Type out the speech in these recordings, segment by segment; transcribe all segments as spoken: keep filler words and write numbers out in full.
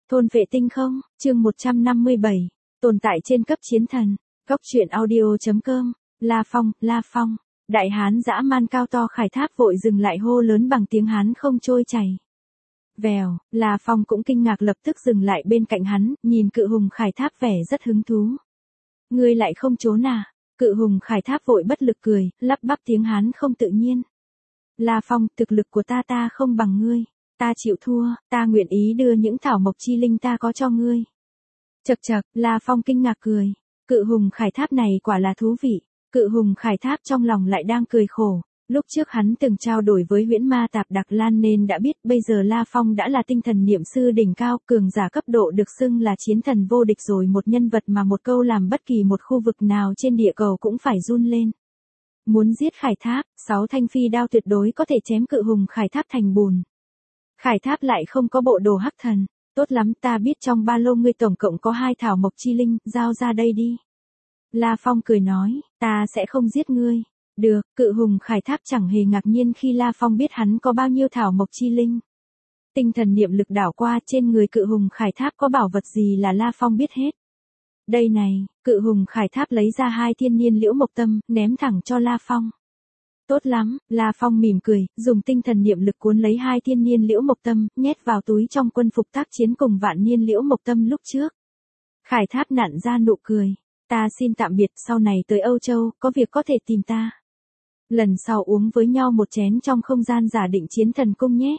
Thôn vệ tinh không, chương một trăm năm mươi bảy, tồn tại trên cấp chiến thần, góc truyện audio.com, La Phong, La Phong, đại hán dã man cao to Khải Tháp vội dừng lại hô lớn bằng tiếng hán không trôi chảy. Vèo, La Phong cũng kinh ngạc lập tức dừng lại bên cạnh hắn, nhìn cự hùng Khải Tháp vẻ rất hứng thú. Ngươi lại không trốn à? Cự hùng Khải Tháp vội bất lực cười, lắp bắp tiếng hán không tự nhiên. La Phong, thực lực của ta ta không bằng ngươi. Ta chịu thua, ta nguyện ý đưa những thảo mộc chi linh ta có cho ngươi. Chậc chậc, La Phong kinh ngạc cười. Cự hùng Khải Tháp này quả là thú vị. Cự hùng Khải Tháp trong lòng lại đang cười khổ. Lúc trước hắn từng trao đổi với huyễn ma tạp Đặc Lan nên đã biết bây giờ La Phong đã là tinh thần niệm sư đỉnh cao, cường giả cấp độ được xưng là chiến thần vô địch rồi, một nhân vật mà một câu làm bất kỳ một khu vực nào trên địa cầu cũng phải run lên. Muốn giết Khải Tháp, sáu thanh phi đao tuyệt đối có thể chém cự hùng Khải Tháp thành bùn. Khải Tháp lại không có bộ đồ hắc thần, tốt lắm, ta biết trong ba lô ngươi tổng cộng có hai thảo mộc chi linh, giao ra đây đi. La Phong cười nói, ta sẽ không giết ngươi. Được, cự hùng Khải Tháp chẳng hề ngạc nhiên khi La Phong biết hắn có bao nhiêu thảo mộc chi linh. Tinh thần niệm lực đảo qua, trên người cự hùng Khải Tháp có bảo vật gì là La Phong biết hết. Đây này, cự hùng Khải Tháp lấy ra hai thiên niên liễu mộc tâm, ném thẳng cho La Phong. Tốt lắm, La Phong mỉm cười, dùng tinh thần niệm lực cuốn lấy hai thiên niên liễu mộc tâm, nhét vào túi trong quân phục tác chiến cùng vạn niên liễu mộc tâm lúc trước. Khải Tháp nặn ra nụ cười, ta xin tạm biệt, sau này tới Âu Châu, có việc có thể tìm ta. Lần sau uống với nhau một chén trong không gian giả định chiến thần cung nhé.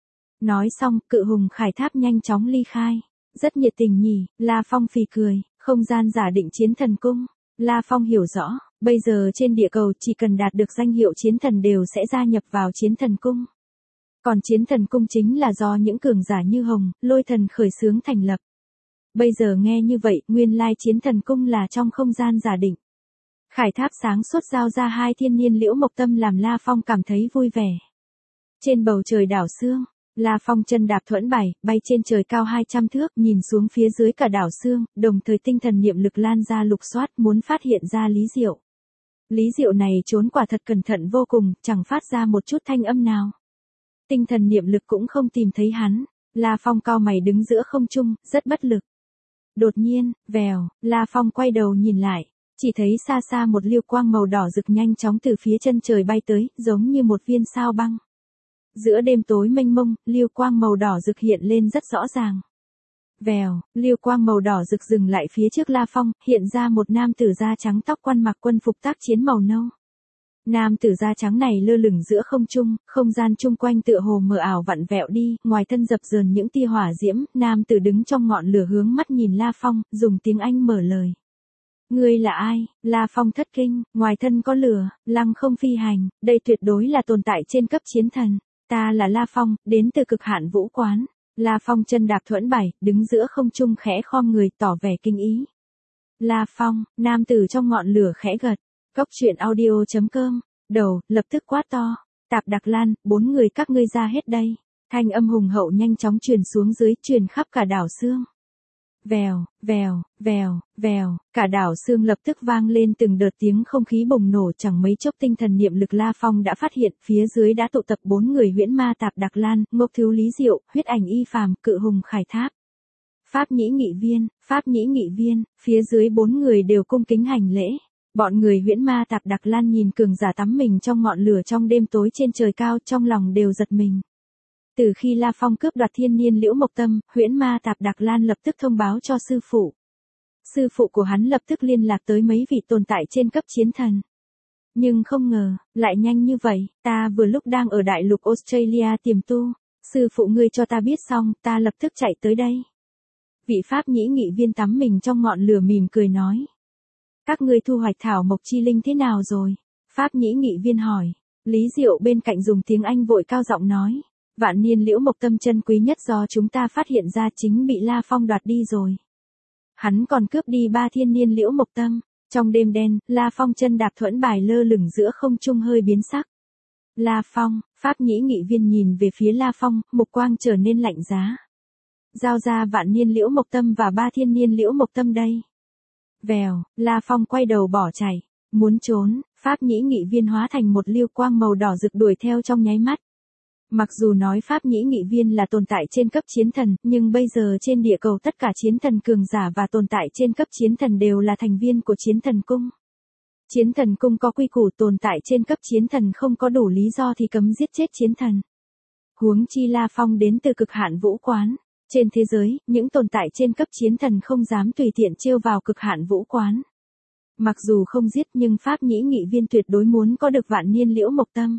Nói xong, cự hùng Khải Tháp nhanh chóng ly khai. Rất nhiệt tình nhỉ, La Phong phì cười, không gian giả định chiến thần cung. La Phong hiểu rõ, bây giờ trên địa cầu chỉ cần đạt được danh hiệu chiến thần đều sẽ gia nhập vào chiến thần cung. Còn chiến thần cung chính là do những cường giả như Hồng, Lôi thần khởi xướng thành lập. Bây giờ nghe như vậy, nguyên lai chiến thần cung là trong không gian giả định. Khải Tháp sáng suốt giao ra hai thiên niên liễu mộc tâm làm La Phong cảm thấy vui vẻ. Trên bầu trời đảo Sương, La Phong chân đạp thuẫn bảy, bay trên trời cao hai trăm thước, nhìn xuống phía dưới cả đảo Sương, đồng thời tinh thần niệm lực lan ra lục soát muốn phát hiện ra Lý Diệu. Lý Diệu này trốn quả thật cẩn thận vô cùng, chẳng phát ra một chút thanh âm nào. Tinh thần niệm lực cũng không tìm thấy hắn, La Phong cau mày đứng giữa không trung, rất bất lực. Đột nhiên, vèo, La Phong quay đầu nhìn lại. Chỉ thấy xa xa một liêu quang màu đỏ rực nhanh chóng từ phía chân trời bay tới, giống như một viên sao băng. Giữa đêm tối mênh mông, liêu quang màu đỏ rực hiện lên rất rõ ràng. Vèo, liêu quang màu đỏ rực dừng lại phía trước La Phong, hiện ra một nam tử da trắng tóc quăn mặc quân phục tác chiến màu nâu. Nam tử da trắng này lơ lửng giữa không trung, không gian chung quanh tựa hồ mờ ảo vặn vẹo đi, ngoài thân dập dờn những tia hỏa diễm, nam tử đứng trong ngọn lửa hướng mắt nhìn La Phong, dùng tiếng Anh mở lời. Ngươi là ai? La Phong thất kinh, ngoài thân có lửa, lăng không phi hành, đây tuyệt đối là tồn tại trên cấp chiến thần. Ta là La Phong, đến từ cực hạn vũ quán. La Phong chân đạp thuẫn bảy, đứng giữa không trung khẽ khom người tỏ vẻ kinh ý. La Phong, nam tử trong ngọn lửa khẽ gật. Góc truyện audio.com, đầu, lập tức quát to. Tạp Đặc Lan, bốn người các ngươi ra hết đây. Thanh âm hùng hậu nhanh chóng truyền xuống dưới, truyền khắp cả đảo Sương. Vèo, vèo, vèo, vèo, cả đảo Sương lập tức vang lên từng đợt tiếng không khí bùng nổ, chẳng mấy chốc tinh thần niệm lực La Phong đã phát hiện phía dưới đã tụ tập bốn người huyễn ma tạp Đặc Lan, Ngốc Thiếu Lý Diệu, huyết ảnh Y Phàm, cự hùng Khải Tháp. Pháp nhĩ nghị viên, Pháp nhĩ nghị viên, phía dưới bốn người đều cung kính hành lễ. Bọn người huyễn ma tạp Đặc Lan nhìn cường giả tắm mình trong ngọn lửa trong đêm tối trên trời cao, trong lòng đều giật mình. Từ khi La Phong cướp đoạt thiên niên liễu mộc tâm, huyễn ma tạp Đặc Lan lập tức thông báo cho sư phụ. Sư phụ của hắn lập tức liên lạc tới mấy vị tồn tại trên cấp chiến thần. Nhưng không ngờ, lại nhanh như vậy, ta vừa lúc đang ở đại lục Australia tiềm tu. Sư phụ ngươi cho ta biết xong, ta lập tức chạy tới đây. Vị Pháp nhĩ nghị viên tắm mình trong ngọn lửa mỉm cười nói. Các ngươi thu hoạch thảo mộc chi linh thế nào rồi? Pháp nhĩ nghị viên hỏi. Lý Diệu bên cạnh dùng tiếng Anh vội cao giọng nói. Vạn niên liễu mộc tâm chân quý nhất do chúng ta phát hiện ra chính bị La Phong đoạt đi rồi. Hắn còn cướp đi ba thiên niên liễu mộc tâm. Trong đêm đen, La Phong chân đạp thuẫn bài lơ lửng giữa không trung hơi biến sắc. La Phong, Pháp nhĩ nghị viên nhìn về phía La Phong, mục quang trở nên lạnh giá. Giao ra vạn niên liễu mộc tâm và ba thiên niên liễu mộc tâm đây. Vèo, La Phong quay đầu bỏ chạy. Muốn trốn, Pháp nhĩ nghị viên hóa thành một liêu quang màu đỏ rực đuổi theo trong nháy mắt. Mặc dù nói Pháp Nhĩ Nghị Viên là tồn tại trên cấp chiến thần, nhưng bây giờ trên địa cầu tất cả chiến thần cường giả và tồn tại trên cấp chiến thần đều là thành viên của chiến thần cung. Chiến thần cung có quy củ tồn tại trên cấp chiến thần không có đủ lý do thì cấm giết chết chiến thần. Huống chi La Phong đến từ cực hạn vũ quán. Trên thế giới, những tồn tại trên cấp chiến thần không dám tùy tiện trêu vào cực hạn vũ quán. Mặc dù không giết nhưng Pháp Nhĩ Nghị Viên tuyệt đối muốn có được vạn niên liễu mộc tâm.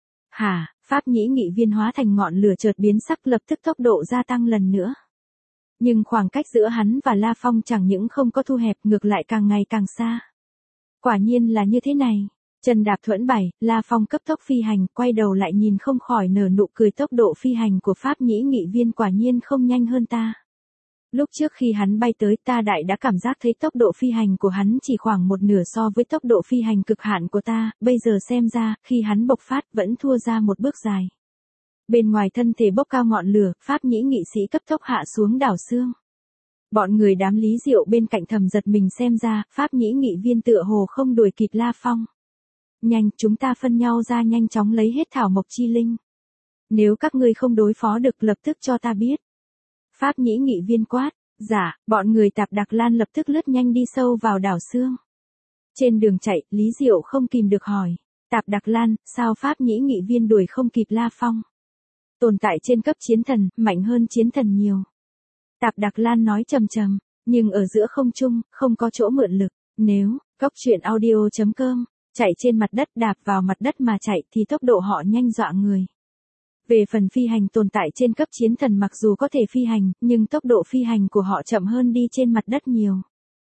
Hả, Pháp Nhĩ Nghị Viên hóa thành ngọn lửa chợt biến sắc lập tức tốc độ gia tăng lần nữa. Nhưng khoảng cách giữa hắn và La Phong chẳng những không có thu hẹp ngược lại càng ngày càng xa. Quả nhiên là như thế này. Chân đạp thuẫn bảy, La Phong cấp tốc phi hành, quay đầu lại nhìn không khỏi nở nụ cười tốc độ phi hành của Pháp Nhĩ Nghị Viên quả nhiên không nhanh hơn ta. Lúc trước khi hắn bay tới ta đại đã cảm giác thấy tốc độ phi hành của hắn chỉ khoảng một nửa so với tốc độ phi hành cực hạn của ta, bây giờ xem ra, khi hắn bộc phát vẫn thua ra một bước dài. Bên ngoài thân thể bốc cao ngọn lửa, Pháp Nhĩ nghị sĩ cấp tốc hạ xuống đảo xương. Bọn người đám Lý Diệu bên cạnh thầm giật mình xem ra, Pháp Nhĩ Nghị Viên tựa hồ không đuổi kịp La Phong. Nhanh, chúng ta phân nhau ra nhanh chóng lấy hết thảo mộc chi linh. Nếu các ngươi không đối phó được lập tức cho ta biết. Pháp Nhĩ Nghị Viên quát, dạ, bọn người Tạp Đạc Lan lập tức lướt nhanh đi sâu vào đảo xương. Trên đường chạy, Lý Diệu không kìm được hỏi, Tạp Đạc Lan, sao Pháp Nhĩ Nghị Viên đuổi không kịp La Phong? Tồn tại trên cấp chiến thần, mạnh hơn chiến thần nhiều. Tạp Đạc Lan nói trầm trầm, nhưng ở giữa không trung, không có chỗ mượn lực, nếu, góc truyện audio chấm com, chạy trên mặt đất đạp vào mặt đất mà chạy thì tốc độ họ nhanh dọa người. Về phần phi hành tồn tại trên cấp chiến thần mặc dù có thể phi hành, nhưng tốc độ phi hành của họ chậm hơn đi trên mặt đất nhiều.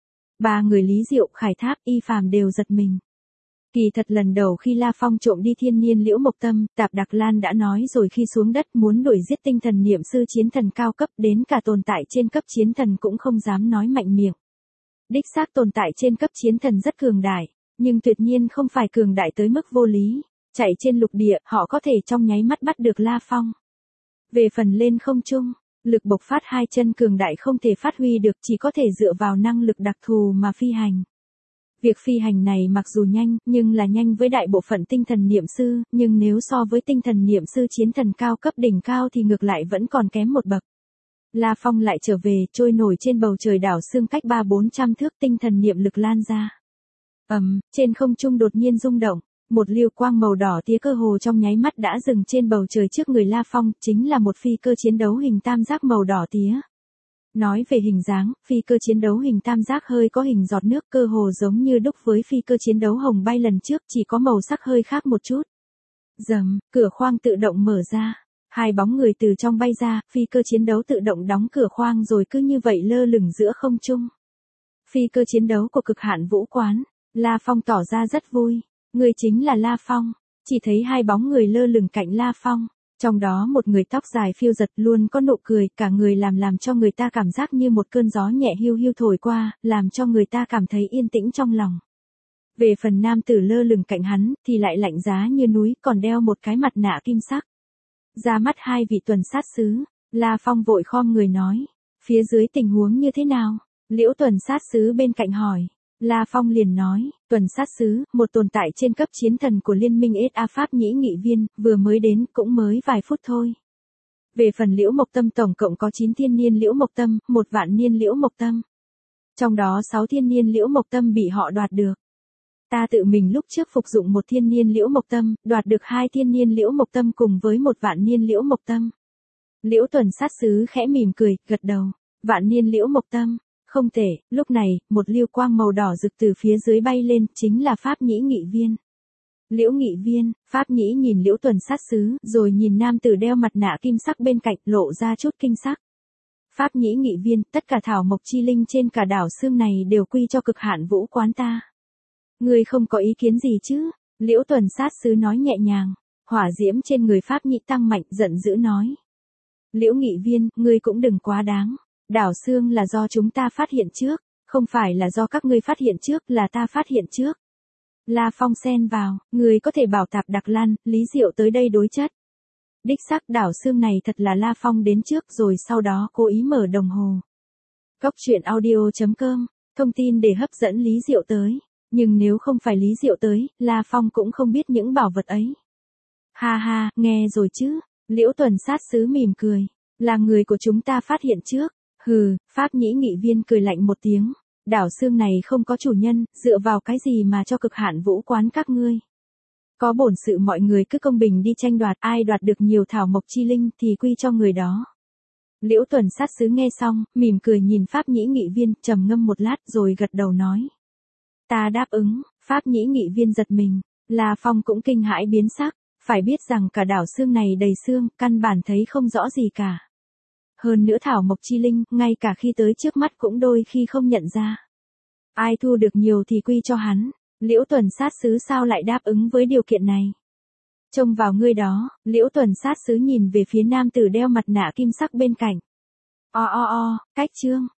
Ba người Lý Diệu, Khải Tháp, Y Phàm đều giật mình. Kỳ thật lần đầu khi La Phong trộm đi thiên niên liễu mộc tâm, Tạp Đạc Lan đã nói rồi khi xuống đất muốn đuổi giết tinh thần niệm sư chiến thần cao cấp đến cả tồn tại trên cấp chiến thần cũng không dám nói mạnh miệng. Đích xác tồn tại trên cấp chiến thần rất cường đại, nhưng tuyệt nhiên không phải cường đại tới mức vô lý. Chạy trên lục địa, họ có thể trong nháy mắt bắt được La Phong. Về phần lên không trung, lực bộc phát hai chân cường đại không thể phát huy được chỉ có thể dựa vào năng lực đặc thù mà phi hành. Việc phi hành này mặc dù nhanh, nhưng là nhanh với đại bộ phận tinh thần niệm sư, nhưng nếu so với tinh thần niệm sư chiến thần cao cấp đỉnh cao thì ngược lại vẫn còn kém một bậc. La Phong lại trở về, trôi nổi trên bầu trời đảo xương cách ba bốn trăm thước tinh thần niệm lực lan ra. Ầm, um, trên không trung đột nhiên rung động. Một liều quang màu đỏ tía cơ hồ trong nháy mắt đã dừng trên bầu trời trước người La Phong, chính là một phi cơ chiến đấu hình tam giác màu đỏ tía. Nói về hình dáng, phi cơ chiến đấu hình tam giác hơi có hình giọt nước cơ hồ giống như đúc với phi cơ chiến đấu hồng bay lần trước chỉ có màu sắc hơi khác một chút. Rầm, cửa khoang tự động mở ra. Hai bóng người từ trong bay ra, phi cơ chiến đấu tự động đóng cửa khoang rồi cứ như vậy lơ lửng giữa không trung. Phi cơ chiến đấu của cực hạn vũ quán, La Phong tỏ ra rất vui. Người chính là La Phong, chỉ thấy hai bóng người lơ lửng cạnh La Phong, trong đó một người tóc dài phiêu giật luôn có nụ cười, cả người làm làm cho người ta cảm giác như một cơn gió nhẹ hiu hiu thổi qua, làm cho người ta cảm thấy yên tĩnh trong lòng. Về phần nam tử lơ lửng cạnh hắn, thì lại lạnh giá như núi, còn đeo một cái mặt nạ kim sắc. Ra mắt hai vị tuần sát sứ, La Phong vội khom người nói, phía dưới tình huống như thế nào? Liễu tuần sát sứ bên cạnh hỏi. La Phong liền nói, tuần sát sứ, một tồn tại trên cấp chiến thần của liên minh ét a Pháp Nhĩ Nghị Viên, vừa mới đến, cũng mới vài phút thôi. Về phần liễu mộc tâm tổng cộng có chín thiên niên liễu mộc tâm, một vạn niên liễu mộc tâm. Trong đó sáu thiên niên liễu mộc tâm bị họ đoạt được. Ta tự mình lúc trước phục dụng một thiên niên liễu mộc tâm, đoạt được hai thiên niên liễu mộc tâm cùng với một vạn niên liễu mộc tâm. Liễu tuần sát sứ khẽ mỉm cười, gật đầu, vạn niên liễu mộc tâm. Không tệ, lúc này, một liêu quang màu đỏ rực từ phía dưới bay lên, chính là Pháp Nhĩ Nghị Viên. Liễu Nghị Viên, Pháp Nhĩ nhìn Liễu tuần sát sứ, rồi nhìn nam tử đeo mặt nạ kim sắc bên cạnh, lộ ra chút kinh sắc. Pháp Nhĩ Nghị Viên, tất cả thảo mộc chi linh trên cả đảo xương này đều quy cho cực hạn vũ quán ta. Ngươi không có ý kiến gì chứ? Liễu tuần sát sứ nói nhẹ nhàng, hỏa diễm trên người Pháp Nhĩ tăng mạnh, giận dữ nói. Liễu Nghị Viên, ngươi cũng đừng quá đáng. Đảo xương là do chúng ta phát hiện trước, không phải là do các ngươi phát hiện trước, là ta phát hiện trước. La Phong xen vào, người có thể bảo Tạp Đạc Lan, Lý Diệu tới đây đối chất. Đích xác đảo xương này thật là La Phong đến trước rồi sau đó cố ý mở đồng hồ. Góc truyện audio chấm com, thông tin để hấp dẫn Lý Diệu tới, nhưng nếu không phải Lý Diệu tới, La Phong cũng không biết những bảo vật ấy. Ha ha, nghe rồi chứ, Liễu tuần sát sứ mỉm cười. Là người của chúng ta phát hiện trước. Hừ, Pháp nhĩ nghị viên cười lạnh một tiếng. Đảo xương này không có chủ nhân, dựa vào cái gì mà cho cực hạn vũ quán các ngươi. Có bổn sự mọi người cứ công bình đi tranh đoạt, ai đoạt được nhiều thảo mộc chi linh thì quy cho người đó. Liễu tuần sát sứ nghe xong, mỉm cười nhìn Pháp nhĩ nghị viên, trầm ngâm một lát rồi gật đầu nói. Ta đáp ứng. Pháp nhĩ nghị viên giật mình. La Phong cũng kinh hãi biến sắc. Phải biết rằng cả đảo xương này đầy xương, căn bản thấy không rõ gì cả. Hơn nữa thảo mộc chi linh, ngay cả khi tới trước mắt cũng đôi khi không nhận ra. Ai thu được nhiều thì quy cho hắn. Liễu tuần sát sứ sao lại đáp ứng với điều kiện này? Trông vào ngươi đó. Liễu tuần sát sứ nhìn về phía nam tử đeo mặt nạ kim sắc bên cạnh. O o o, cách trương.